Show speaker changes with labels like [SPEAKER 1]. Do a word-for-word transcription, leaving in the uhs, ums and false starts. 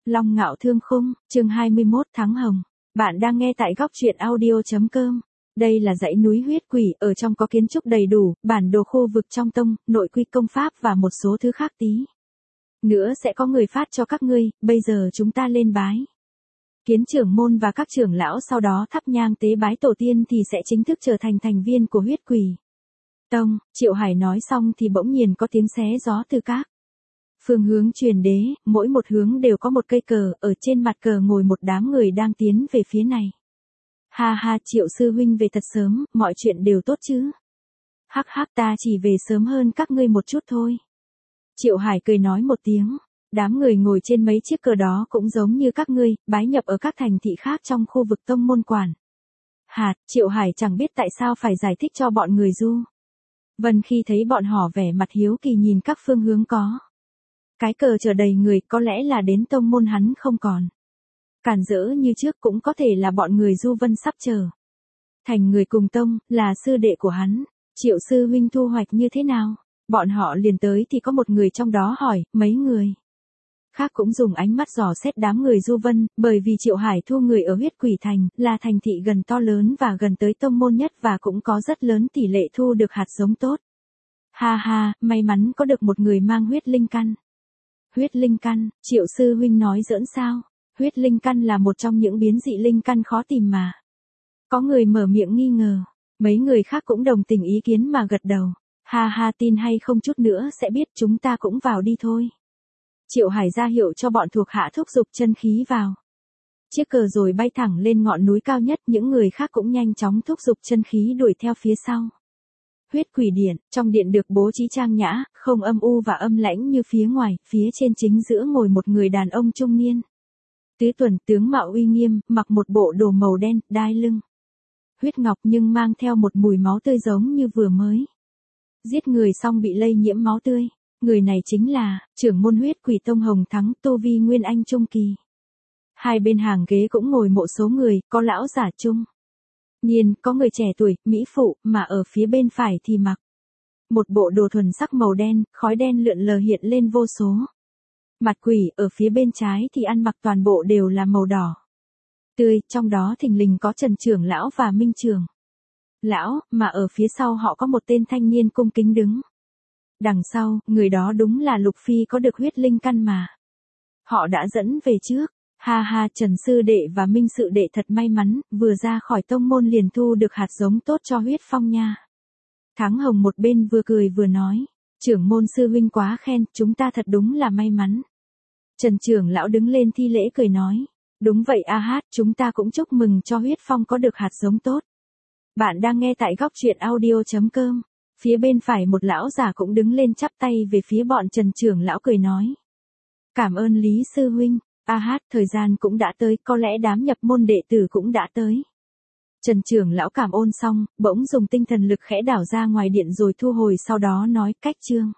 [SPEAKER 1] Long Ngạo Thương Khung, chương hai mươi mốt Thắng Hồng. Bạn đang nghe tại góc truyện audio.com. Đây là dãy núi huyết quỷ, ở trong có kiến trúc đầy đủ, bản đồ khu vực trong tông, nội quy công pháp và một số thứ khác tí. Nữa sẽ có người phát cho các ngươi, bây giờ chúng ta lên bái. Kiến trưởng môn và các trưởng lão sau đó thắp nhang tế bái tổ tiên thì sẽ chính thức trở thành thành viên của huyết quỷ tông. Triệu Hải nói xong thì bỗng nhiên có tiếng xé gió từ các phương hướng truyền đế, mỗi một hướng đều có một cây cờ, ở trên mặt cờ ngồi một đám người đang tiến về phía này. Ha ha, Triệu sư huynh về thật sớm, mọi chuyện đều tốt chứ? Hắc hắc, ta chỉ về sớm hơn các ngươi một chút thôi. Triệu Hải cười nói một tiếng, đám người ngồi trên mấy chiếc cờ đó cũng giống như các ngươi, bái nhập ở các thành thị khác trong khu vực tông môn quản hạt. Triệu Hải chẳng biết tại sao phải giải thích cho bọn người Du Vân khi thấy bọn họ vẻ mặt hiếu kỳ nhìn các phương hướng có cái cờ chờ đầy người, có lẽ là đến tông môn hắn không còn cản rỡ như trước, cũng có thể là bọn người Du Vân sắp trở thành người cùng tông, là sư đệ của hắn. Triệu sư huynh thu hoạch như thế nào? Bọn họ liền tới thì có một người trong đó hỏi, mấy người khác cũng dùng ánh mắt dò xét đám người Du Vân, bởi vì Triệu Hải thu người ở huyết quỷ thành, là thành thị gần to lớn và gần tới tông môn nhất và cũng có rất lớn tỷ lệ thu được hạt giống tốt. Ha ha, may mắn có được một người mang huyết linh căn. Huyết linh căn, Triệu sư huynh nói giỡn sao? Huyết linh căn là một trong những biến dị linh căn khó tìm mà. Có người mở miệng nghi ngờ, mấy người khác cũng đồng tình ý kiến mà gật đầu. Ha ha, tin hay không chút nữa sẽ biết, chúng ta cũng vào đi thôi. Triệu Hải ra hiệu cho bọn thuộc hạ thúc giục chân khí vào chiếc cờ rồi bay thẳng lên ngọn núi cao nhất, những người khác cũng nhanh chóng thúc giục chân khí đuổi theo phía sau. Huyết quỷ điện, trong điện được bố trí trang nhã, không âm u và âm lãnh như phía ngoài, phía trên chính giữa ngồi một người đàn ông trung niên. Tứ tuần, tướng mạo uy nghiêm, mặc một bộ đồ màu đen, đai lưng huyết ngọc nhưng mang theo một mùi máu tươi giống như vừa mới giết người xong bị lây nhiễm máu tươi. Người này chính là trưởng môn huyết quỷ tông Hồng Thắng, tu vi nguyên anh trung kỳ. Hai bên hàng ghế cũng ngồi một số người, có lão giả trung niên, có người trẻ tuổi, mỹ phụ, mà ở phía bên phải thì mặc một bộ đồ thuần sắc màu đen, khói đen lượn lờ hiện lên vô số mặt quỷ. Ở phía bên trái thì ăn mặc toàn bộ đều là màu đỏ tươi, trong đó thình lình có Trần trưởng lão và Minh trưởng lão, mà ở phía sau họ có một tên thanh niên cung kính đứng đằng sau. Người đó đúng là Lục Phi có được huyết linh căn mà họ đã dẫn về trước. Ha ha, Trần sư đệ và Minh sự đệ thật may mắn, vừa ra khỏi tông môn liền thu được hạt giống tốt cho huyết phong nha. Thắng Hồng một bên vừa cười vừa nói, trưởng môn sư huynh quá khen, chúng ta thật đúng là may mắn. Trần trưởng lão đứng lên thi lễ cười nói, đúng vậy a hát, chúng ta cũng chúc mừng cho huyết phong có được hạt giống tốt. Bạn đang nghe tại góc truyện audio.com. Phía bên phải một lão giả cũng đứng lên chắp tay về phía bọn Trần trưởng lão cười nói, cảm ơn Lý sư huynh. A hát, thời gian cũng đã tới, có lẽ đám nhập môn đệ tử cũng đã tới. Trần trưởng lão cảm ơn xong, bỗng dùng tinh thần lực khẽ đảo ra ngoài điện rồi thu hồi, sau đó nói, cách chương